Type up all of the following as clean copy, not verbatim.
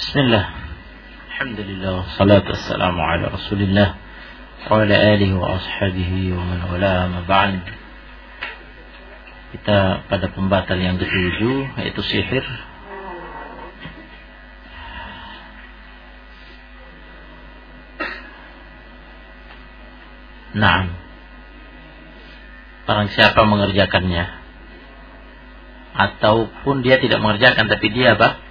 Bismillah. Alhamdulillah, salatu wassalamu ala Rasulillah wa ala alihi wa ashabihi wa man wala, ma ba'd. Kita pada pembatal yang ke-7, yaitu sihir. Naam. Barang siapa mengerjakannya, ataupun dia tidak mengerjakan tapi dia apa?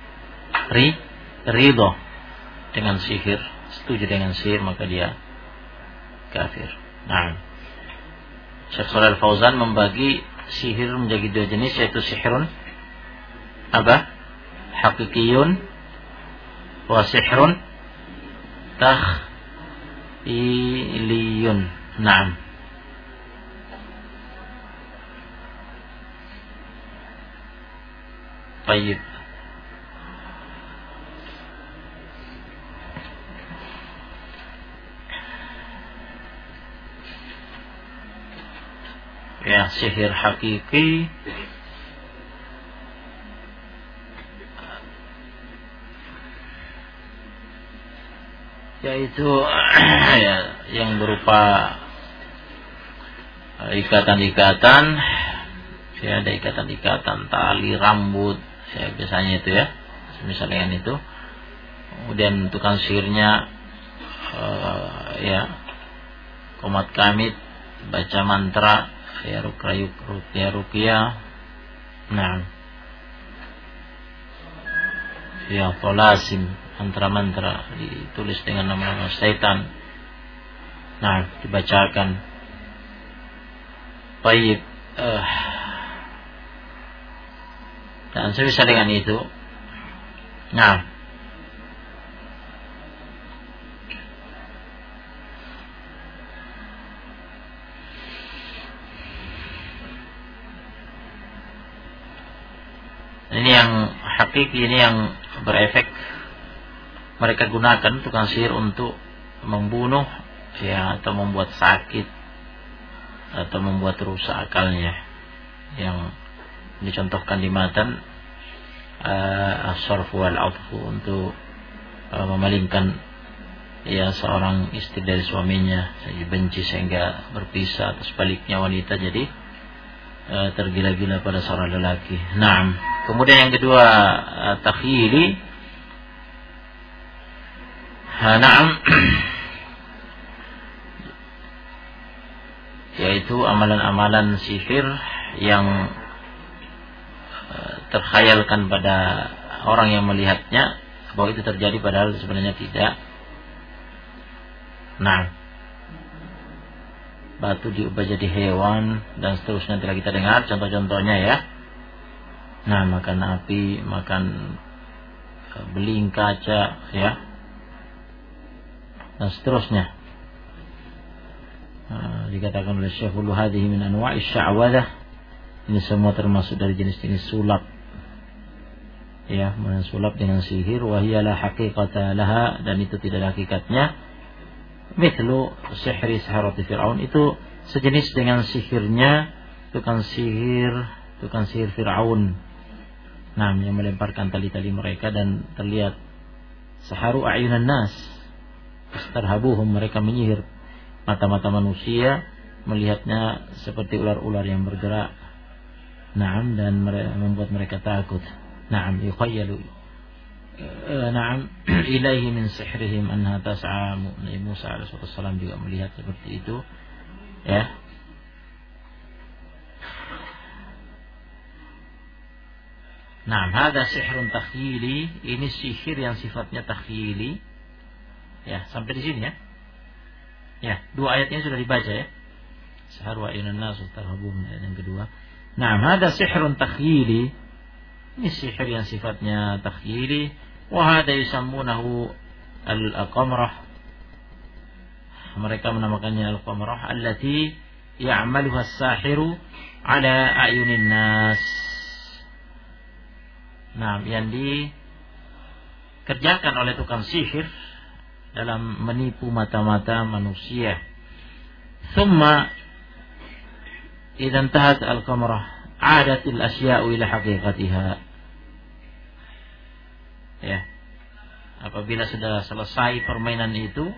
Ridho dengan sihir, setuju dengan sihir, maka dia kafir. Nah, Syekh Shalih Al-Fauzan membagi sihir menjadi dua jenis, yaitu sihirun apa? Hakikiyun wa sihirun takhiliyun. Naam. Baik. Ya, sihir hakiki yaitu ya, yang berupa ikatan-ikatan, ya, ada ikatan-ikatan tali rambut, ya, biasanya itu ya, misalnya itu. Kemudian tukang sihirnya ya komat kamit, baca mantra, ya, ruqyah. Nah, ya, tolasim, mantra-mantra ditulis dengan nama-nama syaitan. Nah, dibacakan. Baik. Dan semisal dengan itu. Nah, ini yang hakiki, ini yang berefek. Mereka gunakan tukang sihir untuk membunuh, ya, atau membuat sakit, atau membuat rusak akalnya. Yang dicontohkan di matan as-sarf wal 'athfu, untuk memalingkan, ya, seorang istri dari suaminya, benci sehingga berpisah, atau sebaliknya wanita jadi tergila-gila pada seorang lelaki. Naam. Kemudian yang kedua, takhyili. Naam. Yaitu amalan-amalan sihir yang terkhayalkan pada orang yang melihatnya bahwa itu terjadi, padahal sebenarnya tidak. Nah, batu diubah jadi hewan dan seterusnya, telah kita dengar contoh-contohnya, ya. Nah, makan api, makan beling, kaca, ya, dan seterusnya. Dikatakan oleh Syekhul hadhihi min anwa'i sya'wadah, ini semua termasuk dari jenis-jenis sulap, ya, sulap dengan sihir. Wa hiya la haqiqata laha, dan itu tidak ada hakikatnya. Mithlu sihri saharati Fir'aun, itu sejenis dengan sihirnya tukang sihir Fir'aun. Nah, yang melemparkan tali-tali mereka dan terlihat saharu a'yunan nas istarhabuhum, mereka menyihir mata-mata manusia, melihatnya seperti ular-ular yang bergerak. Naam, dan membuat mereka takut. Naam, yukhayyalu na'am ilaihi min sihrihim anha tas'a. Nabi Musa alaihi wasallam juga melihat seperti itu, ya. Nah, hadza sihrun takhyili, ini sihir yang sifatnya takhyili. Ya, sampai di sini, ya. Ya, dua ayatnya sudah dibaca, ya. Sahar wa inan nas tarhabun, ayat yang kedua. Nah, hadza sihrun takhyili, ini sihir yang sifatnya takhyili. Wa hadza yusammunahu al-qamrah, mereka menamakannya al-qamrah, allati ya'maluha as-sahiru ala a'yunin nas. Nah, yang dikerjakan oleh tukang sihir dalam menipu mata-mata manusia. Thumma idan tahat al-qamrah adatil asya'u ila haqiqatiha. Ya. Apabila sudah selesai permainan itu,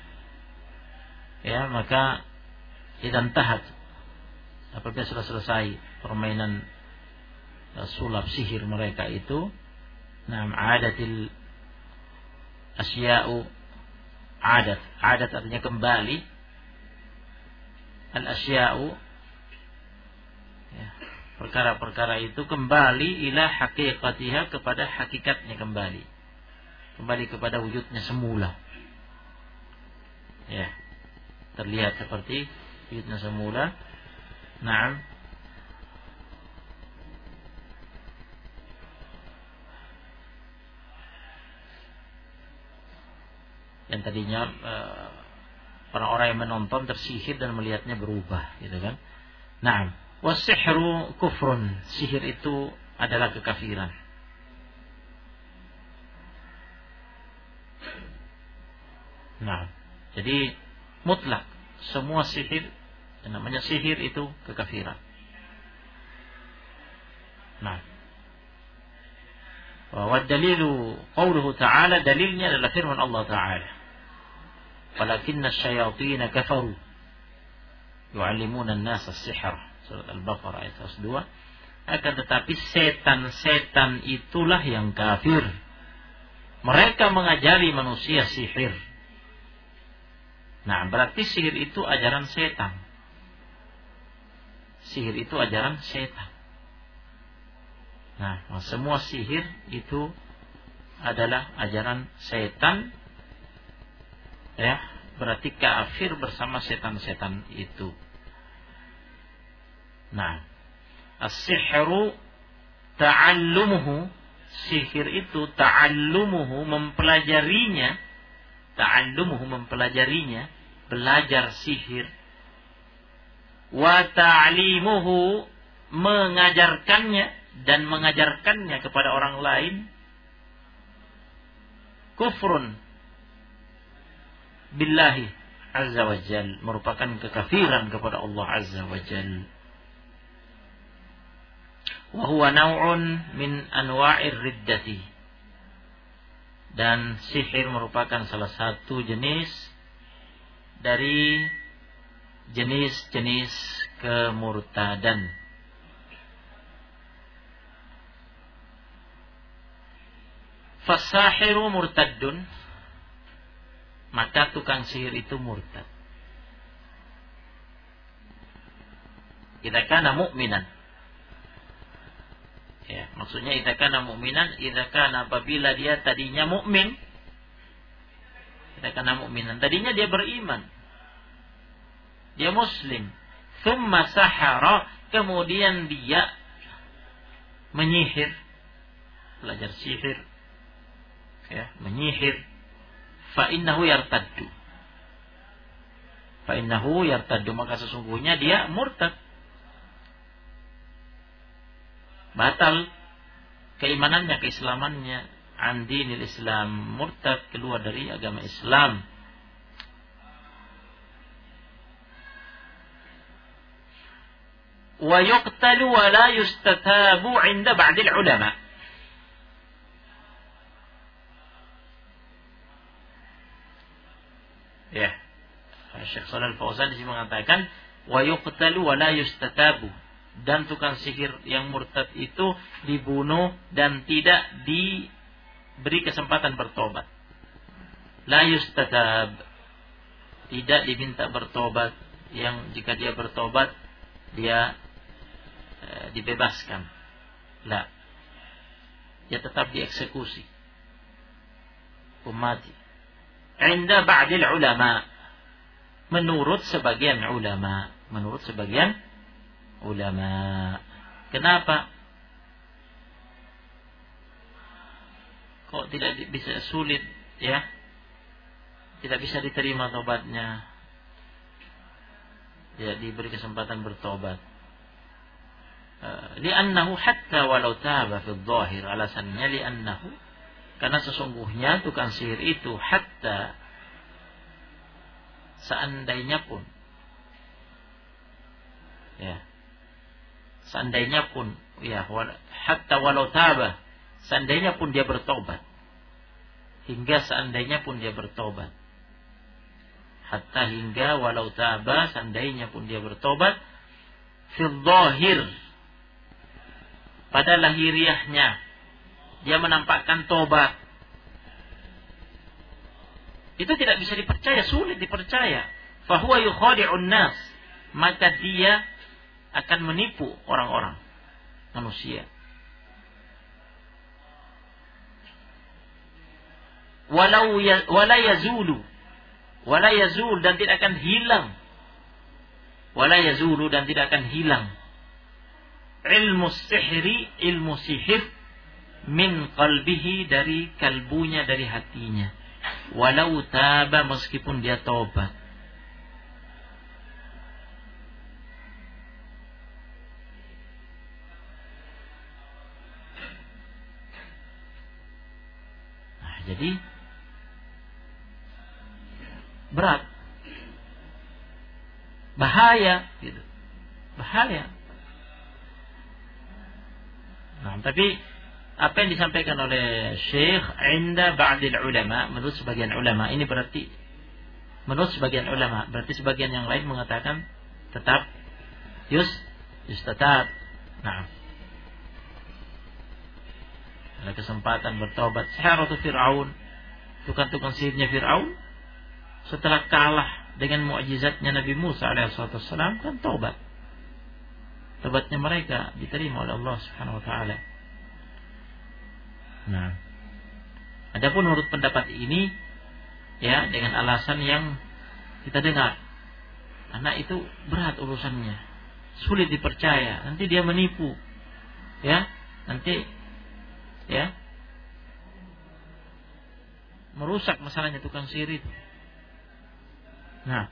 ya, maka idan tahat, apabila sudah selesai permainan sulap sihir mereka itu, adatil asya'u, adat artinya kembali, al asya'u, ya, perkara-perkara itu kembali ila haqiqatiha, kepada hakikatnya, kembali kepada wujudnya semula. Ya, terlihat seperti wujudnya semula. Naam. Yang tadinya orang-orang yang menonton tersihir dan melihatnya berubah, gitu kan. Naam. Wasihru kufrun, sihir itu adalah kekafiran. Nah, jadi mutlak semua sihir, yang namanya sihir itu kekafiran. Nah, wa dalilu qauluhu ta'ala, dalilnya adalah firman Allah Ta'ala, walakinna asyayatin kafaru yu'allimuna an-nasa as-sihr, surat Al-Baqarah ayat 102. Akan tetapi setan-setan itulah yang kafir, mereka mengajari manusia sihir. Nah, berarti sihir itu ajaran setan. Sihir itu ajaran setan. Nah, semua sihir itu adalah ajaran setan. Ya, berarti kafir bersama setan-setan itu. Nah, as-sihru ta'allumuhu, sihir itu ta'allumuhu, mempelajarinya. Ta'allumuhu, mempelajarinya, belajar sihir. Wa ta'limuhu, mengajarkannya dan mengajarkannya kepada orang lain. Kufrun billahi azza wa jal, merupakan kekafiran kepada Allah azza wa jal. Wa huwa naw'un min anwa'ir riddati, dan sihir merupakan salah satu jenis dari jenis-jenis kemurtadan. Fasahiru murtaddun, maka tukang sihir itu murtad. Idza kana mu'minan, ya, maksudnya idza kana mu'minan, idza kana, apabila dia tadinya mukmin, idza kana mu'minan, tadinya dia beriman, dia muslim, thumma sahara, kemudian dia menyihir, belajar sihir, ya, menyihir, fa innahu yartaddu, maka sesungguhnya dia murtad, batal keimanannya, keislamannya, an dinil Islam, murtad, keluar dari agama Islam. Wa yuqtalu wa la yustatabu 'inda ba'dil ulama. Ya, Syekh Shalal Fauzan di sini mengatakan wa yuqtalu wa la yustatabu, dan tukang sihir yang murtad itu dibunuh dan tidak diberi kesempatan bertobat. La yustatab, tidak diminta bertobat, yang jika dia bertobat dia dibebaskan. La, dia tetap dieksekusi, mati. Inda ba'dil ulama, menurut sebagian ulama, Kenapa? Kok tidak bisa, sulit, ya? Tidak bisa diterima tobatnya. Ya, diberi kesempatan bertobat. Li'annahu hatta walau taba fi dhahir, alasannya li'annahu, karena sesungguhnya tukang sihir itu hatta, seandainya pun, ya, seandainya pun, ya, hatta walau taba, seandainya pun dia bertobat, hingga seandainya pun dia bertobat. Hatta hingga walau taba, seandainya pun dia bertobat, fil zahir, pada lahiriahnya dia menampakkan tobat, itu tidak bisa dipercaya, sulit dipercaya. Fahuwa yukhadi'un nas, maka dia akan menipu orang-orang, manusia. Wala yazul, dan tidak akan hilang. Wala yazulu, dan tidak akan hilang. Ilmu sihir min qalbihi, dari kalbunya, dari hatinya. Walau taba, meskipun dia tobat. Nah, jadi berat, bahaya, gitu. Bahaya. Nah, tapi apa yang disampaikan oleh Syekh inda ba'dil ulama, menurut sebagian ulama, ini berarti menurut sebagian ulama, berarti sebagian yang lain mengatakan tetap yustatab. Nah, ada kesempatan bertobat. Saharatu Fir'aun, tukang-tukang sihirnya Fir'aun, setelah kalah dengan mukjizatnya Nabi Musa alaihissalam, kan tobat. Tobatnya mereka diterima oleh Allah Subhanahu wa taala. Nah, adapun menurut pendapat ini, ya, dengan alasan yang kita dengar, karena itu berat urusannya, sulit dipercaya, nanti dia menipu, ya, nanti, ya, merusak masalahnya tukang sihir itu. Nah,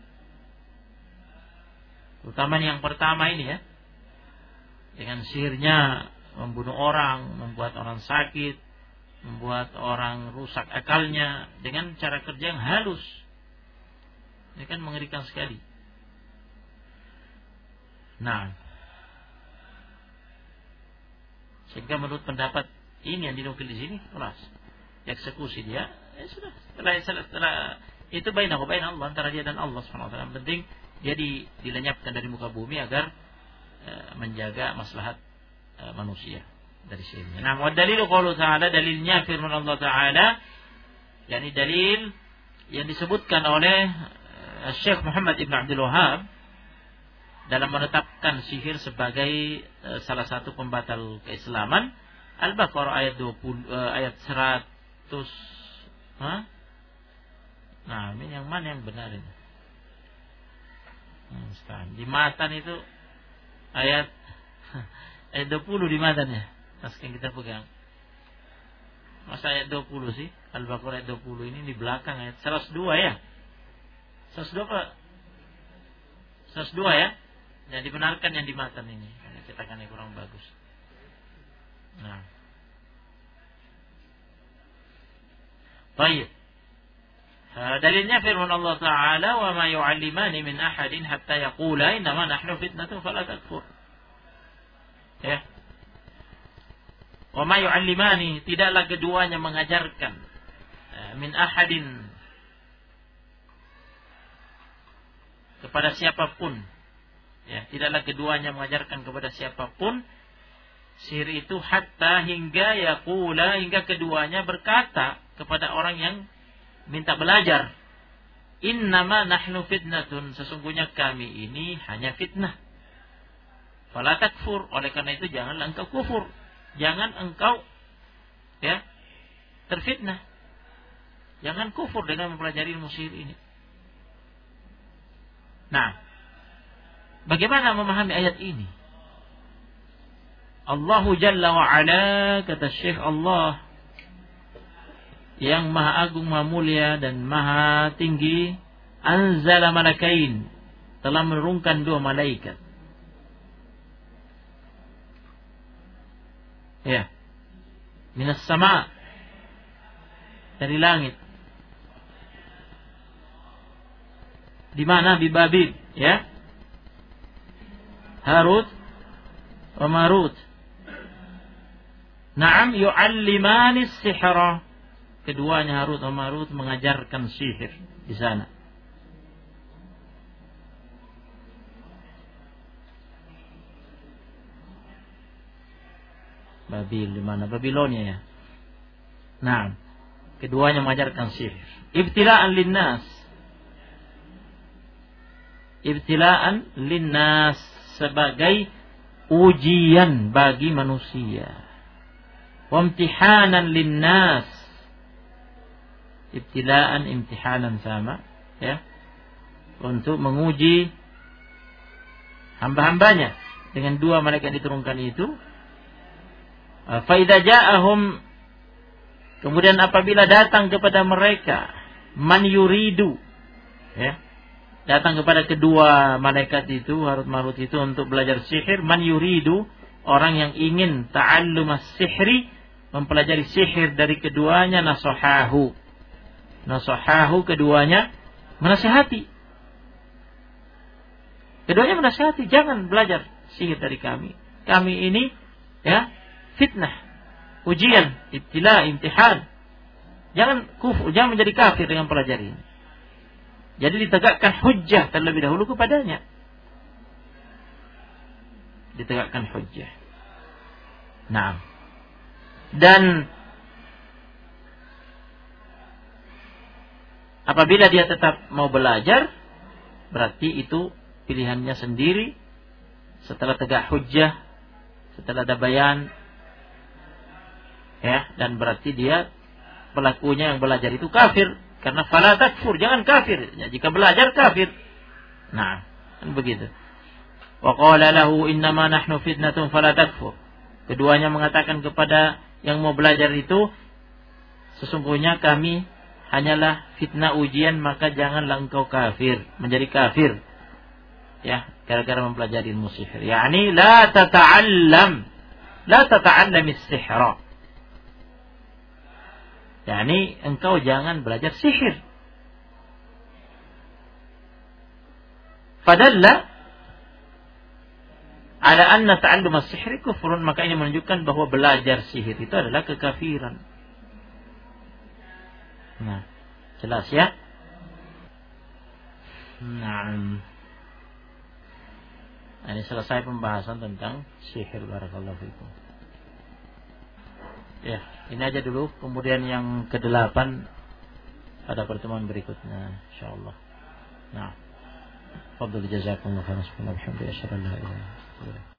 terutama yang pertama ini, ya, dengan sihirnya membunuh orang, membuat orang sakit, membuat orang rusak akalnya dengan cara kerja yang halus. Ini kan mengerikan sekali. Nah, sehingga menurut pendapat ini yang dinukil di sini, keras, eksekusi dia, ya sudah. Setelah itu bainahu bain Allah, antara dia dan Allah SWT. Yang penting dia dilenyapkan dari muka bumi agar menjaga maslahat manusia dari sini. Nah, wa dalilu qaulu ta'ala, dalilnya firman Allah Ta'ala, yakni dalil yang disebutkan oleh Syekh Muhammad Ibn Abdul Wahhab dalam menetapkan sihir sebagai salah satu pembatal keislaman. Al-Baqarah ayat 20, ayat 100. Nah, ini yang mana yang benar ini? Di matan itu ayat 20 di matannya. Naskah yang kita pegang. Masa ayat 20 sih? Al-Baqarah ayat 20 ini di belakang ayat 102, ya. 102 apa? 102, ya. Yang dibenarkan yang di matan ini. Karena cetakannya kurang bagus. Nah. Baik. Dalilnya firman Allah Ta'ala, wa ma yu'allimani min ahadin hatta yaqula innama nahnu fitnatun fala takfur. Ya. Wa ma yu'allimani, tidaklah keduanya mengajarkan min ahadin, kepada siapapun. Ya, tidaklah keduanya mengajarkan kepada siapapun sihir itu, hatta, hingga yaqula, hingga keduanya berkata kepada orang yang minta belajar, innama nahnu fitnatun, sesungguhnya kami ini hanya fitnah. Fala takfur, oleh karena itu janganlah engkau kufur, jangan engkau, ya, terfitnah, jangan kufur dengan mempelajari ilmu sihir ini. Nah, bagaimana memahami ayat ini? Allahu Jalla wa Ala, kata Syekh, Allah yang maha agung, maha mulia dan maha tinggi, anzala malakain, telah menurunkan 2 malaikat. Ya, minas sama, dari langit. Di mana? Di Babil, ya. Harut wa Marut. Naam, yu'allimani sihra, keduanya Harut dan Marut mengajarkan sihir di sana. Babil di mana? Babilonia ya. Nah, keduanya mengajarkan sihir. Ibtila'an linnas. Ibtila'an linnas, sebagai ujian bagi manusia. Wamtihanan linnas. Ibtila'an, imtihanan sama, ya. Untuk menguji hamba-hambanya dengan dua malaikat diturunkan itu. Fa idza ja'ahum, kemudian apabila datang kepada mereka man yuridu, ya, datang kepada kedua malaikat itu, Harut Marut itu, untuk belajar sihir. Man yuridu, orang yang ingin ta'allum as-sihri, mempelajari sihir dari keduanya. Nasahahu, keduanya menasihati. Keduanya menasihati, jangan belajar sihir dari kami. Kami ini, ya, fitnah, ujian, ibtila, imtihan. Jangan kufur, jangan menjadi kafir dengan pelajari ini. Jadi ditegakkan hujjah terlebih dahulu kepadanya. Ditegakkan hujjah. Nah, dan apabila dia tetap mau belajar, berarti itu pilihannya sendiri. Setelah tegak hujjah, setelah ada bayan, ya, dan berarti dia, pelakunya yang belajar itu kafir. Karena fala takfur, jangan kafir. Ya, jika belajar kafir. Nah, kan begitu. Wa qala lahu innama nahnu fitnatun fala takfur. Keduanya mengatakan kepada yang mau belajar itu, sesungguhnya kami hanyalah fitnah, ujian, maka janganlah engkau kafir, menjadi kafir. Ya, gara-gara mempelajari ilmu sihir. Yani la tata'allam as-sihra. Yani engkau jangan belajar sihir. Fadalla ala anna ta'allum as-sihri kufrun, maka ini menunjukkan bahwa belajar sihir itu adalah kekafiran. Nah, jelas ya? Nah, ini selesai pembahasan tentang sihir. Barakallahu fikum. Ya, ini aja dulu. Kemudian yang ke-8 pada pertemuan berikutnya, insyaallah. Nah, fadhil jazakumullah khairan. Alhamdulillah.